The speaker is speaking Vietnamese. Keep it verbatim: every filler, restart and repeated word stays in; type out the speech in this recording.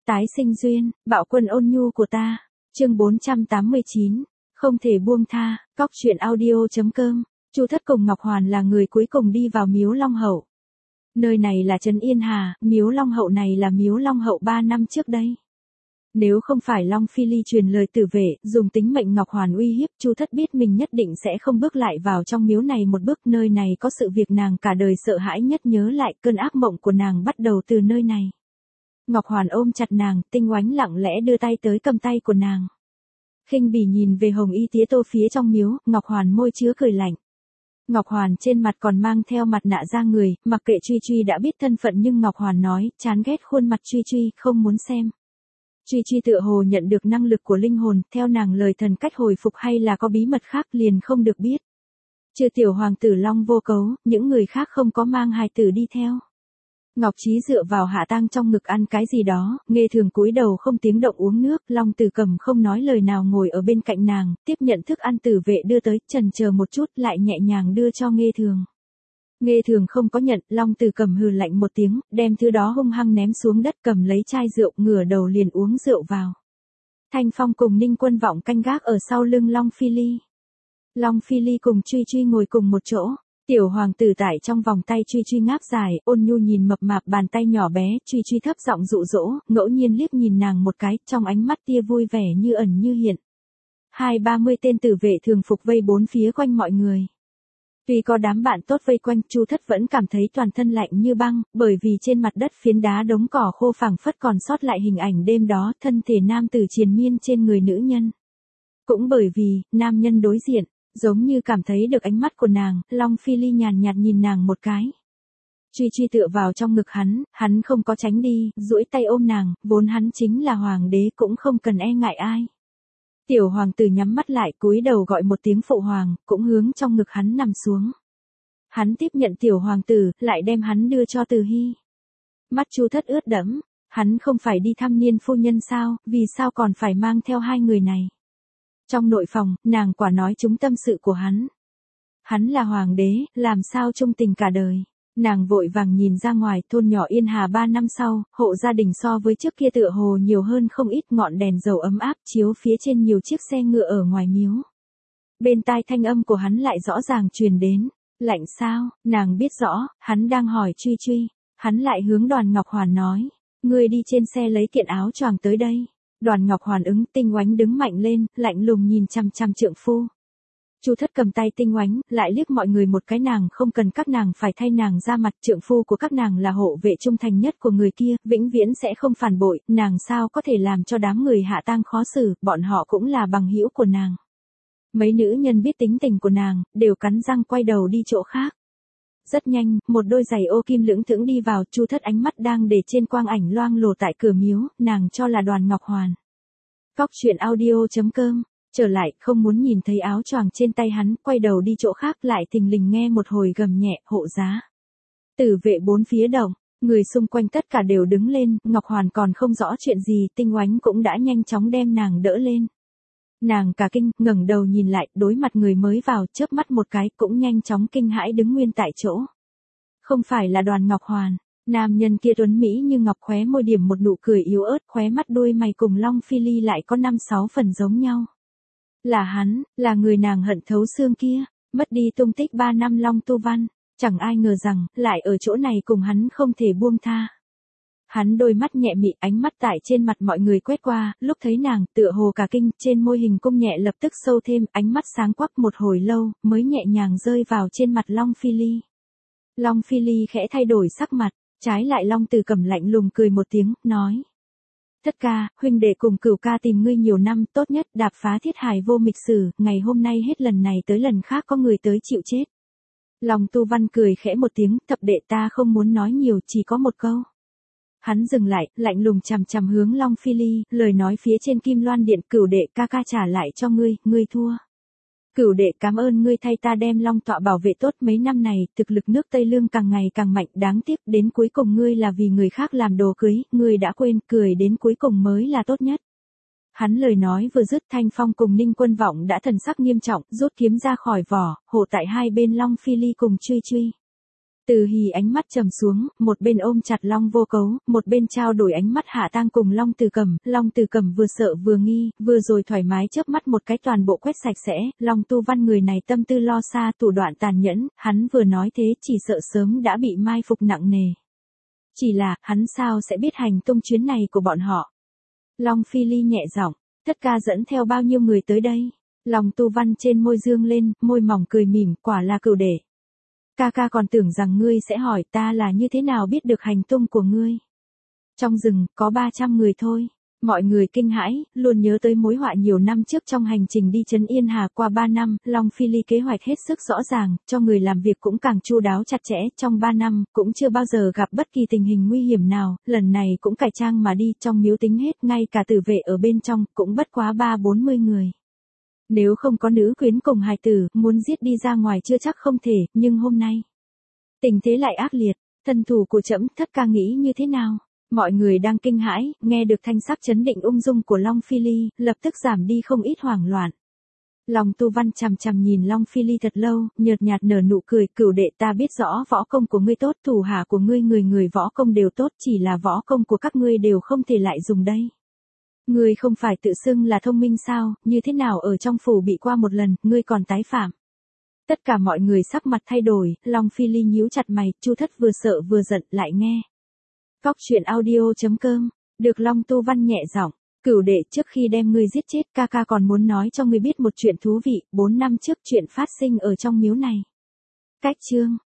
Tái sinh duyên, bạo quân ôn nhu của ta. Chương bốn trăm tám mươi chín, không thể buông tha. Cóc truyện audio.com. Chu Thất cùng Ngọc Hoàn là người cuối cùng đi vào miếu Long Hậu. Nơi này là trấn Yên Hà, miếu Long Hậu này là miếu Long Hậu ba năm trước đây. Nếu không phải Long Phi Ly truyền lời tử vệ, dùng tính mệnh Ngọc Hoàn uy hiếp, Chu Thất biết mình nhất định sẽ không bước lại vào trong miếu này một bước. Nơi này có sự việc nàng cả đời sợ hãi nhất, nhớ lại cơn ác mộng của nàng bắt đầu từ nơi này. Ngọc Hoàn ôm chặt nàng, Tinh Oánh lặng lẽ đưa tay tới cầm tay của nàng. Khinh bỉ nhìn về Hồng Y tía tô phía trong miếu, Ngọc Hoàn môi chứa cười lạnh. Ngọc Hoàn trên mặt còn mang theo mặt nạ da người, mặc kệ Truy Truy đã biết thân phận nhưng Ngọc Hoàn nói, chán ghét khuôn mặt Truy Truy, không muốn xem. Truy Truy tựa hồ nhận được năng lực của linh hồn, theo nàng lời thần cách hồi phục hay là có bí mật khác liền không được biết. Trừ tiểu hoàng tử Long Vô Cấu, những người khác không có mang hài tử đi theo. Ngọc Trí dựa vào Hạ Tang trong ngực ăn cái gì đó, Nghê Thường cúi đầu không tiếng động uống nước, Long Tử Cầm không nói lời nào ngồi ở bên cạnh nàng, tiếp nhận thức ăn tử vệ đưa tới, chần chờ một chút lại nhẹ nhàng đưa cho Nghê Thường. Nghê Thường không có nhận, Long Tử Cầm hừ lạnh một tiếng, đem thứ đó hung hăng ném xuống đất, cầm lấy chai rượu, ngửa đầu liền uống rượu vào. Thanh Phong cùng Ninh Quân Vọng canh gác ở sau lưng Long Phi Ly. Long Phi Ly cùng Truy Truy ngồi cùng một chỗ. Tiểu hoàng tử tải trong vòng tay Truy Truy ngáp dài, ôn nhu nhìn mập mạp bàn tay nhỏ bé, Truy Truy thấp giọng dụ dỗ, ngẫu nhiên liếc nhìn nàng một cái, trong ánh mắt tia vui vẻ như ẩn như hiện. Hai ba mươi tên tử vệ thường phục vây bốn phía quanh mọi người. Tuy có đám bạn tốt vây quanh, Chu Thất vẫn cảm thấy toàn thân lạnh như băng, bởi vì trên mặt đất phiến đá đống cỏ khô phẳng phất còn sót lại hình ảnh đêm đó, thân thể nam tử triền miên trên người nữ nhân. Cũng bởi vì, nam nhân đối diện, giống như cảm thấy được ánh mắt của nàng, Long Phi Ly nhàn nhạt nhìn nàng một cái. Truy Truy tựa vào trong ngực hắn, hắn không có tránh đi, duỗi tay ôm nàng, vốn hắn chính là hoàng đế cũng không cần e ngại ai. Tiểu hoàng tử nhắm mắt lại, cúi đầu gọi một tiếng phụ hoàng, cũng hướng trong ngực hắn nằm xuống. Hắn tiếp nhận tiểu hoàng tử, lại đem hắn đưa cho Từ Hy. Mắt Chu Thất ướt đẫm, hắn không phải đi thăm Niên phu nhân sao, vì sao còn phải mang theo hai người này? Trong nội phòng, nàng quả nói trúng tâm sự của hắn. Hắn là hoàng đế, làm sao trung tình cả đời. Nàng vội vàng nhìn ra ngoài, thôn nhỏ Yên Hà ba năm sau, hộ gia đình so với trước kia tựa hồ nhiều hơn không ít, ngọn đèn dầu ấm áp chiếu phía trên nhiều chiếc xe ngựa ở ngoài miếu. Bên tai thanh âm của hắn lại rõ ràng truyền đến. Lạnh sao? Nàng biết rõ, hắn đang hỏi Truy Truy. Hắn lại hướng Đoàn Ngọc Hoàn nói. Ngươi đi trên xe lấy kiện áo choàng tới đây. Đoàn Ngọc Hoàn ứng, Tinh Oánh đứng mạnh lên, lạnh lùng nhìn chăm chăm trượng phu. Chu Thất cầm tay Tinh Oánh, lại liếc mọi người một cái, nàng không cần các nàng phải thay nàng ra mặt, trượng phu của các nàng là hộ vệ trung thành nhất của người kia, vĩnh viễn sẽ không phản bội, nàng sao có thể làm cho đám người Hạ Tang khó xử, bọn họ cũng là bằng hữu của nàng. Mấy nữ nhân biết tính tình của nàng, đều cắn răng quay đầu đi chỗ khác. Rất nhanh, một đôi giày ô kim lưỡng thững đi vào, Chu Thất ánh mắt đang để trên quang ảnh loang lổ tại cửa miếu, nàng cho là Đoàn Ngọc Hoàn. Cóc truyện audio.com, trở lại, không muốn nhìn thấy áo choàng trên tay hắn, quay đầu đi chỗ khác, lại thình lình nghe một hồi gầm nhẹ, hộ giá. Tử vệ bốn phía động, người xung quanh tất cả đều đứng lên, Ngọc Hoàn còn không rõ chuyện gì, Tinh Oánh cũng đã nhanh chóng đem nàng đỡ lên. Nàng cả kinh, ngẩng đầu nhìn lại, đối mặt người mới vào, chớp mắt một cái, cũng nhanh chóng kinh hãi đứng nguyên tại chỗ. Không phải là Đoàn Ngọc Hoàn, nam nhân kia tuấn mỹ như ngọc, khóe môi điểm một nụ cười yếu ớt, khóe mắt đôi mày cùng Long Phi Ly lại có năm sáu phần giống nhau. Là hắn, là người nàng hận thấu xương kia, mất đi tung tích ba năm Long Tu Văn, chẳng ai ngờ rằng, lại ở chỗ này cùng hắn không thể buông tha. Hắn đôi mắt nhẹ mị, ánh mắt tại trên mặt mọi người quét qua, lúc thấy nàng, tựa hồ cả kinh, trên môi hình cung nhẹ lập tức sâu thêm, ánh mắt sáng quắc một hồi lâu, mới nhẹ nhàng rơi vào trên mặt Long Phi Ly. Long Phi Ly khẽ thay đổi sắc mặt, trái lại Long Tử Cầm lạnh lùng cười một tiếng, nói. Thất ca, huynh đệ cùng Cửu ca tìm ngươi nhiều năm, tốt nhất đạp phá thiết hài vô mịch sử, ngày hôm nay hết lần này tới lần khác có người tới chịu chết. Long Tu Văn cười khẽ một tiếng, thập đệ ta không muốn nói nhiều, chỉ có một câu. Hắn dừng lại, lạnh lùng chằm chằm hướng Long Phi Ly, lời nói phía trên Kim Loan Điện, Cửu đệ ca ca trả lại cho ngươi, ngươi thua. Cửu đệ cảm ơn ngươi thay ta đem Long tọa bảo vệ tốt mấy năm này, thực lực nước Tây Lương càng ngày càng mạnh, đáng tiếc đến cuối cùng ngươi là vì người khác làm đồ cưới, ngươi đã quên, cười đến cuối cùng mới là tốt nhất. Hắn lời nói vừa dứt, Thanh Phong cùng Ninh Quân Vọng đã thần sắc nghiêm trọng, rút kiếm ra khỏi vỏ, hộ tại hai bên Long Phi Ly cùng Truy Truy. Từ Hì ánh mắt trầm xuống, một bên ôm chặt Long Vô Cấu, một bên trao đổi ánh mắt Hạ Tang cùng Long Từ Cẩm. Long Từ Cẩm vừa sợ vừa nghi, vừa rồi thoải mái chớp mắt một cái toàn bộ quét sạch sẽ. Long Tu Văn người này tâm tư lo xa, thủ đoạn tàn nhẫn, hắn vừa nói thế chỉ sợ sớm đã bị mai phục nặng nề. Chỉ là, hắn sao sẽ biết hành tung chuyến này của bọn họ? Long Phi Ly nhẹ giọng, tất ca dẫn theo bao nhiêu người tới đây? Long Tu Văn trên môi dương lên, môi mỏng cười mỉm, quả là cửu đệ. Ca ca còn tưởng rằng ngươi sẽ hỏi ta là như thế nào biết được hành tung của ngươi. Trong rừng, có ba trăm người thôi. Mọi người kinh hãi, luôn nhớ tới mối họa nhiều năm trước trong hành trình đi trấn Yên Hà qua ba năm, Long Phi Ly kế hoạch hết sức rõ ràng, cho người làm việc cũng càng chu đáo chặt chẽ, trong ba năm, cũng chưa bao giờ gặp bất kỳ tình hình nguy hiểm nào, lần này cũng cải trang mà đi, trong miếu tính hết, ngay cả tử vệ ở bên trong, cũng bất quá ba bốn mươi người. Nếu không có nữ quyến cùng hài tử, muốn giết đi ra ngoài chưa chắc không thể, nhưng hôm nay, tình thế lại ác liệt, thân thủ của trẫm thất ca nghĩ như thế nào? Mọi người đang kinh hãi, nghe được thanh sắc chấn định ung dung của Long Phi Ly, lập tức giảm đi không ít hoảng loạn. Long Tu Văn chằm chằm nhìn Long Phi Ly thật lâu, nhợt nhạt nở nụ cười, cửu đệ ta biết rõ võ công của ngươi tốt, thủ hạ của ngươi người người võ công đều tốt, chỉ là võ công của các ngươi đều không thể lại dùng đây. Ngươi không phải tự xưng là thông minh sao, như thế nào ở trong phủ bị qua một lần, ngươi còn tái phạm. Tất cả mọi người sắc mặt thay đổi, Long Phi Ly nhíu chặt mày, Chu Thất vừa sợ vừa giận, lại nghe. Cóc truyện audio chấm com, được Long Tu Văn nhẹ giọng, cửu đệ trước khi đem ngươi giết chết ca ca còn muốn nói cho ngươi biết một chuyện thú vị, bốn năm trước chuyện phát sinh ở trong miếu này. Cách chương.